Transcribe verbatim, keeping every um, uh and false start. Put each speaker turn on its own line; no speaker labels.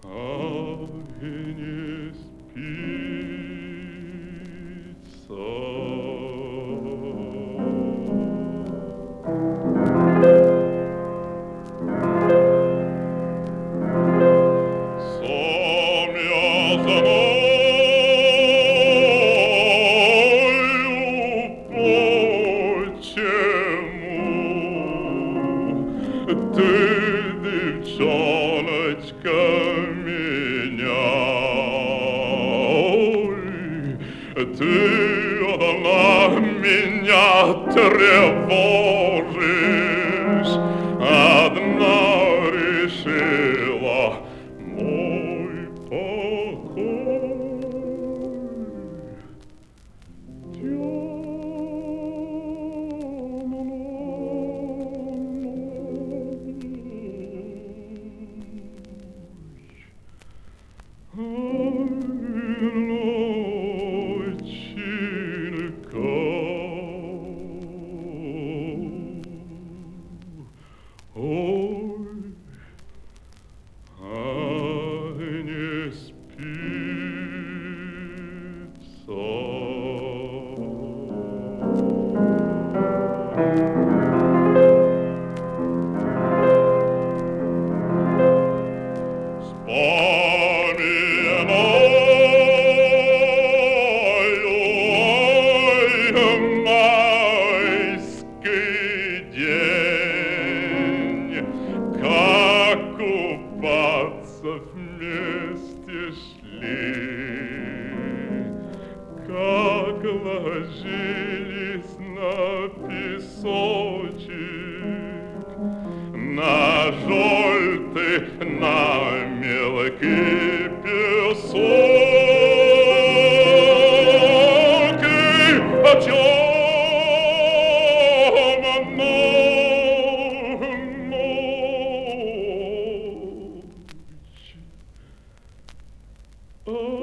а и не спится. Сам я знаю, почему ты, девчоночка, меня, ой, ты одна меня тревожишь, одна решила мой покой. Ой, а не спится. Вспоминаю майский день, как купаться вместе шли, как ложились на песочек, на желтый, на мелкий песок, и о темном ночь.